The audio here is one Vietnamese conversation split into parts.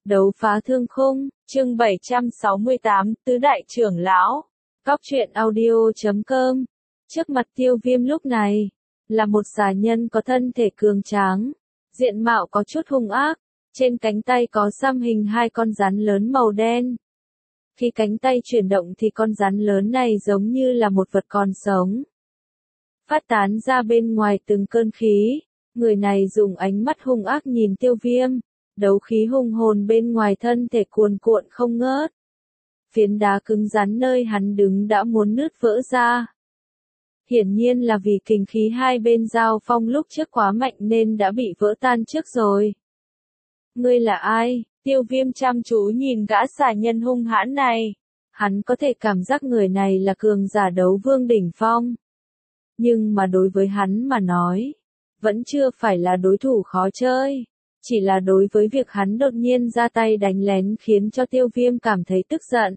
Đấu phá thương khung, chương 768, Tứ Đại Trưởng Lão. Góc truyện audio.com. Trước mặt Tiêu Viêm lúc này, là một xà nhân có thân thể cường tráng, diện mạo có chút hung ác, trên cánh tay có xăm hình hai con rắn lớn màu đen. Khi cánh tay chuyển động thì con rắn lớn này giống như là một vật còn sống. Phát tán ra bên ngoài từng cơn khí, người này dùng ánh mắt hung ác nhìn Tiêu Viêm. Đấu khí hung hồn bên ngoài thân thể cuồn cuộn không ngớt. Phiến đá cứng rắn nơi hắn đứng đã muốn nứt vỡ ra. Hiển nhiên là vì kình khí hai bên giao phong lúc trước quá mạnh nên đã bị vỡ tan trước rồi. Ngươi là ai? Tiêu Viêm chăm chú nhìn gã xà nhân hung hãn này. Hắn có thể cảm giác người này là cường giả đấu vương đỉnh phong. Nhưng mà đối với hắn mà nói, vẫn chưa phải là đối thủ khó chơi. Chỉ là đối với việc hắn đột nhiên ra tay đánh lén khiến cho Tiêu Viêm cảm thấy tức giận.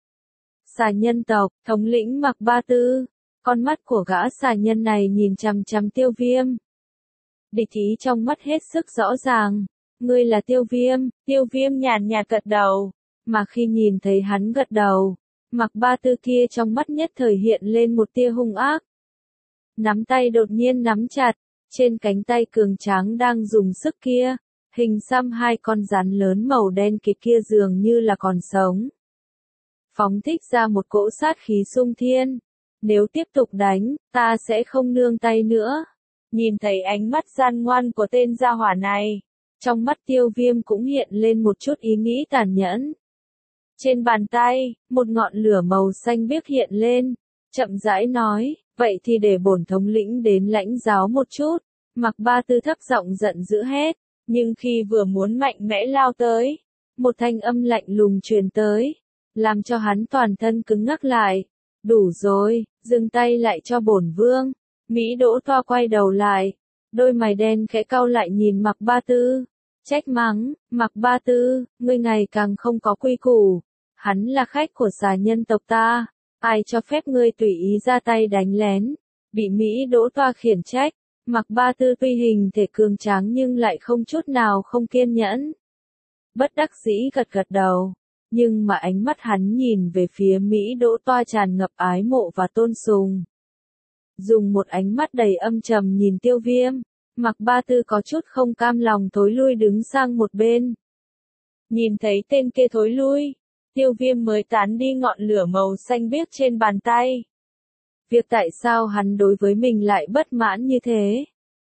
Xà nhân tộc, thống lĩnh Mạc Ba Tư, con mắt của gã xà nhân này nhìn chằm chằm Tiêu Viêm. Địch ý trong mắt hết sức rõ ràng. Ngươi là Tiêu Viêm nhàn nhạt gật đầu. Mà khi nhìn thấy hắn gật đầu, Mạc Ba Tư kia trong mắt nhất thời hiện lên một tia hung ác. Nắm tay đột nhiên nắm chặt, trên cánh tay cường tráng đang dùng sức kia. Hình xăm hai con rắn lớn màu đen kịt kia dường như là còn sống. Phóng thích ra một cỗ sát khí xung thiên. Nếu tiếp tục đánh, ta sẽ không nương tay nữa. Nhìn thấy ánh mắt gian ngoan của tên gia hỏa này, trong mắt Tiêu Viêm cũng hiện lên một chút ý nghĩ tàn nhẫn. Trên bàn tay, một ngọn lửa màu xanh biếc hiện lên, chậm rãi nói, vậy thì để bổn thống lĩnh đến lãnh giáo một chút. Mạc Ba Tư thấp giọng giận dữ hét. Nhưng khi vừa muốn mạnh mẽ lao tới, một thanh âm lạnh lùng truyền tới, làm cho hắn toàn thân cứng ngắc lại. Đủ rồi, dừng tay lại cho bổn vương. Mỹ Đỗ Toa quay đầu lại, đôi mày đen khẽ cau lại nhìn Mạc Ba Tư, trách mắng, Mạc Ba Tư, ngươi ngày càng không có quy củ. Hắn là khách của xà nhân tộc ta, ai cho phép ngươi tùy ý ra tay đánh lén. Bị Mỹ Đỗ Toa khiển trách. Mạc Ba Tư tuy hình thể cường tráng nhưng lại không chút nào không kiên nhẫn. Bất đắc dĩ gật gật đầu, nhưng mà ánh mắt hắn nhìn về phía Mỹ Đỗ Toa tràn ngập ái mộ và tôn sùng. Dùng một ánh mắt đầy âm trầm nhìn Tiêu Viêm, Mạc Ba Tư có chút không cam lòng thối lui đứng sang một bên. Nhìn thấy tên kia thối lui, Tiêu Viêm mới tán đi ngọn lửa màu xanh biếc trên bàn tay. Việc tại sao hắn đối với mình lại bất mãn như thế?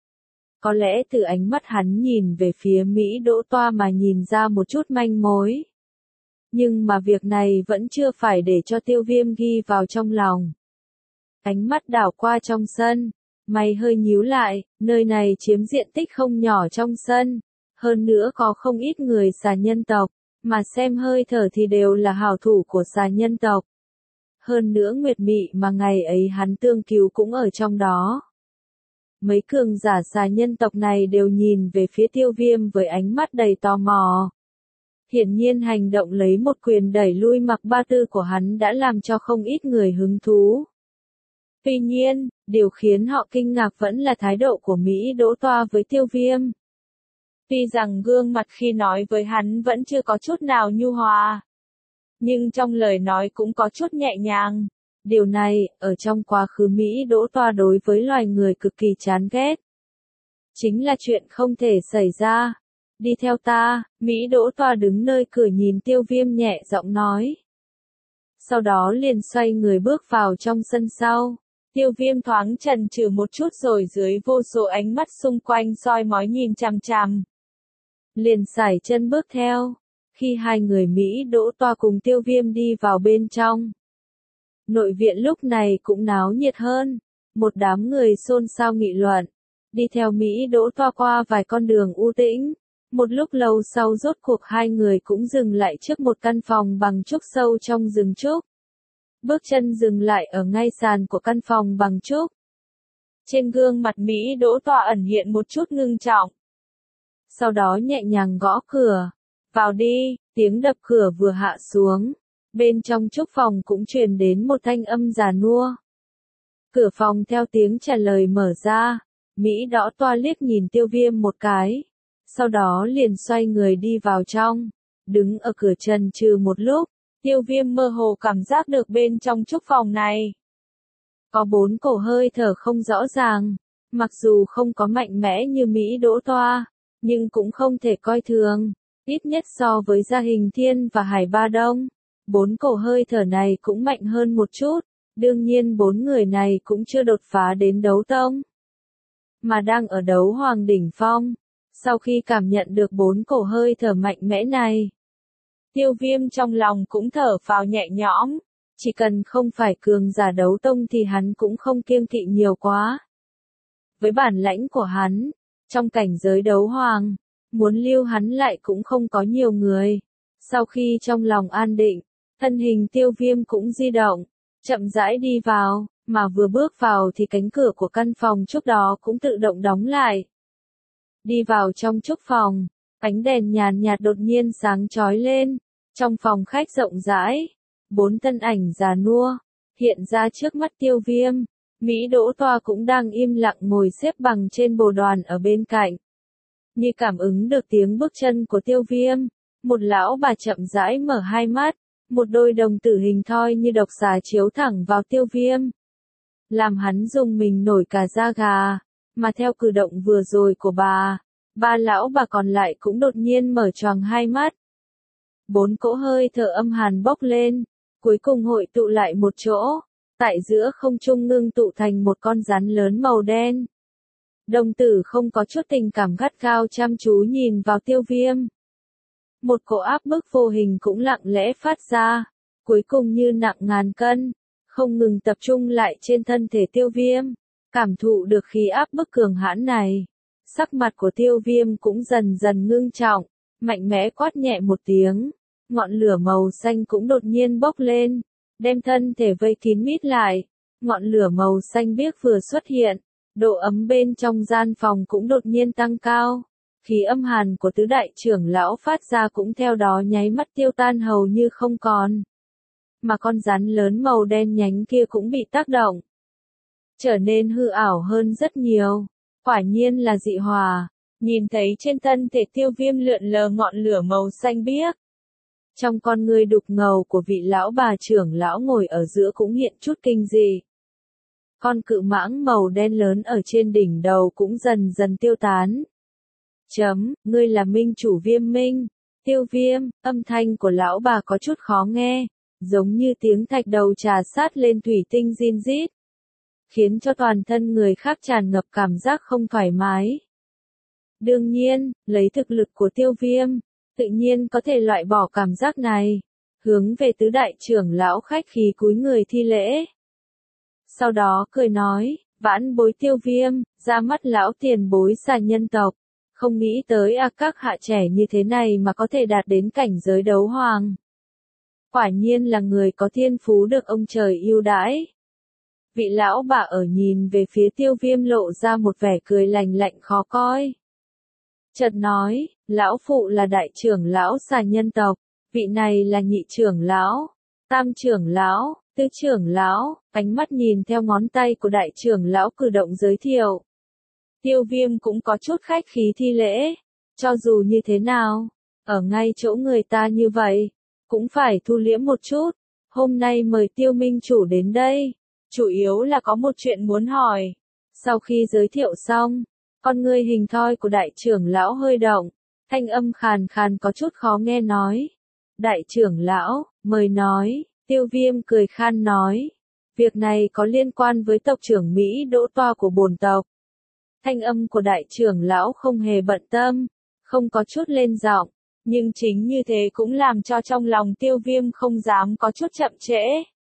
Có lẽ từ ánh mắt hắn nhìn về phía Mỹ Đỗ Toa mà nhìn ra một chút manh mối. Nhưng mà việc này vẫn chưa phải để cho Tiêu Viêm ghi vào trong lòng. Ánh mắt đảo qua trong sân, mày hơi nhíu lại, nơi này chiếm diện tích không nhỏ trong sân. Hơn nữa có không ít người xà nhân tộc, mà xem hơi thở thì đều là hảo thủ của xà nhân tộc. Hơn nữa Nguyệt Mị mà ngày ấy hắn tương cứu cũng ở trong đó. Mấy cường giả xà nhân tộc này đều nhìn về phía Tiêu Viêm với ánh mắt đầy tò mò. Hiển nhiên hành động lấy một quyền đẩy lui Mạc Ba Tư của hắn đã làm cho không ít người hứng thú. Tuy nhiên, điều khiến họ kinh ngạc vẫn là thái độ của Mỹ Đỗ Toa với Tiêu Viêm. Tuy rằng gương mặt khi nói với hắn vẫn chưa có chút nào nhu hòa, nhưng trong lời nói cũng có chút nhẹ nhàng. Điều này, ở trong quá khứ Mỹ Đỗ Toa đối với loài người cực kỳ chán ghét. Chính là chuyện không thể xảy ra. Đi theo ta, Mỹ Đỗ Toa đứng nơi cửa nhìn Tiêu Viêm nhẹ giọng nói. Sau đó liền xoay người bước vào trong sân sau. Tiêu Viêm thoáng chần chừ một chút rồi dưới vô số ánh mắt xung quanh soi mói nhìn chằm chằm. Liền sải chân bước theo. Khi hai người Mỹ Đỗ Toa cùng Tiêu Viêm đi vào bên trong, nội viện lúc này cũng náo nhiệt hơn. Một đám người xôn xao nghị luận. Đi theo Mỹ Đỗ Toa qua vài con đường u tĩnh. Một lúc lâu sau rốt cuộc hai người cũng dừng lại trước một căn phòng bằng trúc sâu trong rừng trúc. Bước chân dừng lại ở ngay sàn của căn phòng bằng trúc. Trên gương mặt Mỹ Đỗ Toa ẩn hiện một chút ngưng trọng. Sau đó nhẹ nhàng gõ cửa. Vào đi, tiếng đập cửa vừa hạ xuống. Bên trong trúc phòng cũng truyền đến một thanh âm già nua. Cửa phòng theo tiếng trả lời mở ra. Mỹ Đỗ Toa liếc nhìn Tiêu Viêm một cái. Sau đó liền xoay người đi vào trong. Đứng ở cửa chần chừ một lúc, Tiêu Viêm mơ hồ cảm giác được bên trong trúc phòng này có 4 cổ hơi thở không rõ ràng, mặc dù không có mạnh mẽ như Mỹ Đỗ Toa, nhưng cũng không thể coi thường, ít nhất so với Gia Hình Thiên và Hải Ba Đông. 4 cổ hơi thở này cũng mạnh hơn một chút, đương nhiên 4 người này cũng chưa đột phá đến đấu tông, mà đang ở đấu hoàng đỉnh phong. Sau khi cảm nhận được 4 cổ hơi thở mạnh mẽ này, Tiêu Viêm trong lòng cũng thở phào nhẹ nhõm, chỉ cần không phải cường giả đấu tông thì hắn cũng không kiêng kỵ nhiều quá. Với bản lãnh của hắn, trong cảnh giới đấu hoàng, muốn lưu hắn lại cũng không có nhiều người. Sau khi trong lòng an định, thân hình Tiêu Viêm cũng di động, chậm rãi đi vào, mà vừa bước vào thì cánh cửa của căn phòng trước đó cũng tự động đóng lại. Đi vào trong trúc phòng, ánh đèn nhàn nhạt đột nhiên sáng chói lên, trong phòng khách rộng rãi, 4 thân ảnh già nua hiện ra trước mắt Tiêu Viêm. Mỹ Đỗ Toa cũng đang im lặng ngồi xếp bằng trên bồ đoàn ở bên cạnh. Như cảm ứng được tiếng bước chân của Tiêu Viêm, một lão bà chậm rãi mở hai mắt, một đôi đồng tử hình thoi như độc xà chiếu thẳng vào Tiêu Viêm, làm hắn rùng mình nổi cả da gà. Mà theo cử động vừa rồi của bà, ba lão bà còn lại cũng đột nhiên mở choàng hai mắt. 4 cỗ hơi thở âm hàn bốc lên, cuối cùng hội tụ lại một chỗ, tại giữa không trung ngưng tụ thành một con rắn lớn màu đen. Đồng tử không có chút tình cảm gắt gao chăm chú nhìn vào Tiêu Viêm. Một cỗ áp bức vô hình cũng lặng lẽ phát ra, cuối cùng như nặng ngàn cân, không ngừng tập trung lại trên thân thể Tiêu Viêm. Cảm thụ được khí áp bức cường hãn này, sắc mặt của Tiêu Viêm cũng dần dần ngưng trọng, mạnh mẽ quát nhẹ một tiếng, ngọn lửa màu xanh cũng đột nhiên bốc lên, đem thân thể vây kín mít lại. Ngọn lửa màu xanh biếc vừa xuất hiện, độ ấm bên trong gian phòng cũng đột nhiên tăng cao, khí âm hàn của tứ đại trưởng lão phát ra cũng theo đó nháy mắt tiêu tan hầu như không còn. Mà con rắn lớn màu đen nhánh kia cũng bị tác động, trở nên hư ảo hơn rất nhiều. Quả nhiên là dị hòa. Nhìn thấy trên thân thể Tiêu Viêm lượn lờ ngọn lửa màu xanh biếc, trong con người đục ngầu của vị lão bà trưởng lão ngồi ở giữa cũng hiện chút kinh dị. Con cự mãng màu đen lớn ở trên đỉnh đầu cũng dần dần tiêu tán. Ngươi là minh chủ Viêm Minh. Tiêu Viêm, âm thanh của lão bà có chút khó nghe, giống như tiếng thạch đầu trà sát lên thủy tinh rin rít, khiến cho toàn thân người khác tràn ngập cảm giác không thoải mái. Đương nhiên, lấy thực lực của Tiêu Viêm, tự nhiên có thể loại bỏ cảm giác này, hướng về tứ đại trưởng lão khách khí cúi người thi lễ. Sau đó cười nói, vãn bối Tiêu Viêm, ra mắt lão tiền bối xà nhân tộc, không nghĩ tới các hạ trẻ như thế này mà có thể đạt đến cảnh giới đấu hoàng. Quả nhiên là người có thiên phú được ông trời ưu đãi. Vị lão bà ở nhìn về phía Tiêu Viêm lộ ra một vẻ cười lạnh lạnh khó coi. Chợt nói, lão phụ là đại trưởng lão xà nhân tộc, vị này là nhị trưởng lão, tam trưởng lão, tứ trưởng lão, ánh mắt nhìn theo ngón tay của đại trưởng lão cử động giới thiệu. Tiêu Viêm cũng có chút khách khí thi lễ, cho dù như thế nào, ở ngay chỗ người ta như vậy, cũng phải thu liễm một chút. Hôm nay mời Tiêu Minh chủ đến đây, chủ yếu là có một chuyện muốn hỏi. Sau khi giới thiệu xong, con ngươi hình thoi của đại trưởng lão hơi động, thanh âm khàn khàn có chút khó nghe nói. Đại trưởng lão, mời nói. Tiêu Viêm cười khan nói, việc này có liên quan với tộc trưởng Mỹ Đỗ Toa của bổn tộc. Thanh âm của đại trưởng lão không hề bận tâm, không có chút lên giọng, nhưng chính như thế cũng làm cho trong lòng Tiêu Viêm không dám có chút chậm trễ.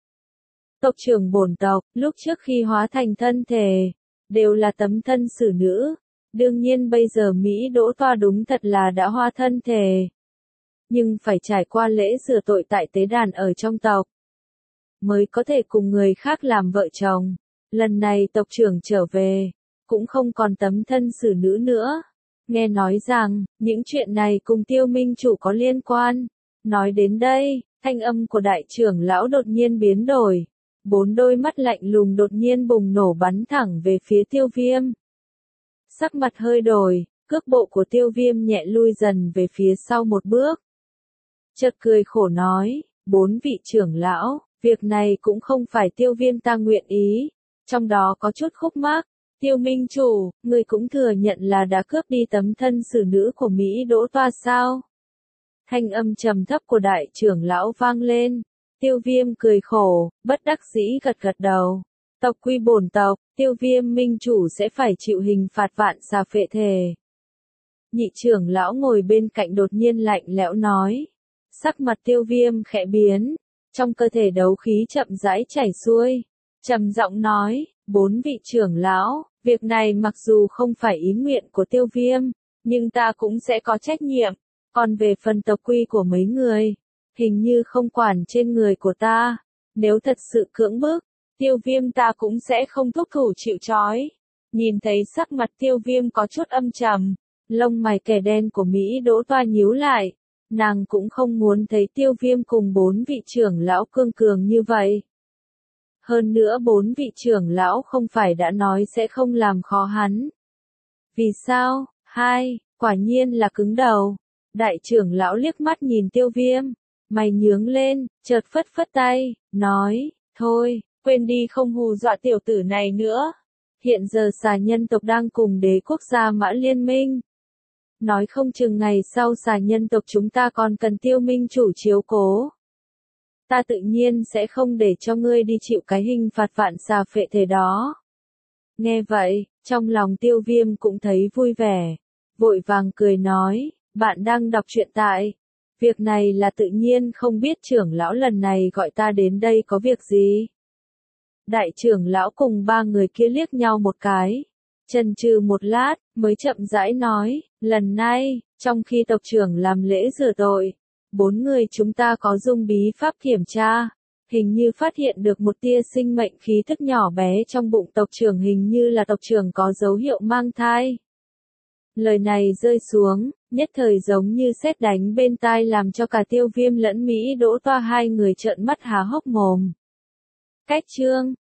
Tộc trưởng bổn tộc, lúc trước khi hóa thành thân thể, đều là tấm thân xử nữ, đương nhiên bây giờ Mỹ Đỗ Toa đúng thật là đã hóa thân thể. Nhưng phải trải qua lễ rửa tội tại tế đàn ở trong tộc, mới có thể cùng người khác làm vợ chồng. Lần này tộc trưởng trở về, cũng không còn tấm thân xử nữ nữa. Nghe nói rằng, những chuyện này cùng Tiêu Minh chủ có liên quan. Nói đến đây, thanh âm của đại trưởng lão đột nhiên biến đổi. 4 đôi mắt lạnh lùng đột nhiên bùng nổ bắn thẳng về phía Tiêu Viêm. Sắc mặt hơi đổi, cước bộ của Tiêu Viêm nhẹ lui dần về phía sau một bước. chợt cười khổ nói, 4 vị trưởng lão, việc này cũng không phải Tiêu Viêm ta nguyện ý, trong đó có chút khúc mắc. Tiêu minh chủ, người cũng thừa nhận là đã cướp đi tấm thân xử nữ của Mỹ Đỗ Toa sao? Thanh âm trầm thấp của đại trưởng lão vang lên. Tiêu Viêm cười khổ, bất đắc dĩ gật gật đầu. Tộc quy bổn tộc, Tiêu Viêm minh chủ sẽ phải chịu hình phạt vạn xà phệ thể. Nhị trưởng lão ngồi bên cạnh đột nhiên lạnh lẽo nói. Sắc mặt Tiêu Viêm khẽ biến, trong cơ thể đấu khí chậm rãi chảy xuôi. Trầm giọng nói, 4 vị trưởng lão, việc này mặc dù không phải ý nguyện của Tiêu Viêm, nhưng ta cũng sẽ có trách nhiệm. Còn về phần tộc quy của mấy người, hình như không quản trên người của ta. Nếu thật sự cưỡng bức, Tiêu Viêm ta cũng sẽ không thúc thủ chịu trói. Nhìn thấy sắc mặt Tiêu Viêm có chút âm trầm, lông mày kẻ đen của Mỹ Đỗ Toa nhíu lại. Nàng cũng không muốn thấy Tiêu Viêm cùng 4 vị trưởng lão cương cường như vậy. Hơn nữa 4 vị trưởng lão không phải đã nói sẽ không làm khó hắn. Vì sao? Quả nhiên là cứng đầu. Đại trưởng lão liếc mắt nhìn Tiêu Viêm, mày nhướng lên, chợt phất phất tay, nói, thôi, quên đi không hù dọa tiểu tử này nữa. Hiện giờ xà nhân tộc đang cùng đế quốc gia Mã liên minh. Nói không chừng ngày sau xà nhân tộc chúng ta còn cần Tiêu minh chủ chiếu cố. Ta tự nhiên sẽ không để cho ngươi đi chịu cái hình phạt vạn xà phệ thể đó. Nghe vậy, trong lòng Tiêu Viêm cũng thấy vui vẻ, vội vàng cười nói, bạn đang đọc truyện tại. Việc này là tự nhiên không biết trưởng lão lần này gọi ta đến đây có việc gì. Đại trưởng lão cùng 3 người kia liếc nhau một cái, chần chừ một lát, mới chậm rãi nói, lần này, trong khi tộc trưởng làm lễ rửa tội, 4 người chúng ta có dùng bí pháp kiểm tra, hình như phát hiện được một tia sinh mệnh khí thức nhỏ bé trong bụng tộc trưởng, hình như là tộc trưởng có dấu hiệu mang thai. Lời này rơi xuống, nhất thời giống như sét đánh bên tai làm cho cả Tiêu Viêm lẫn Mỹ Đỗ Toa 2 người trợn mắt há hốc mồm. Cách chương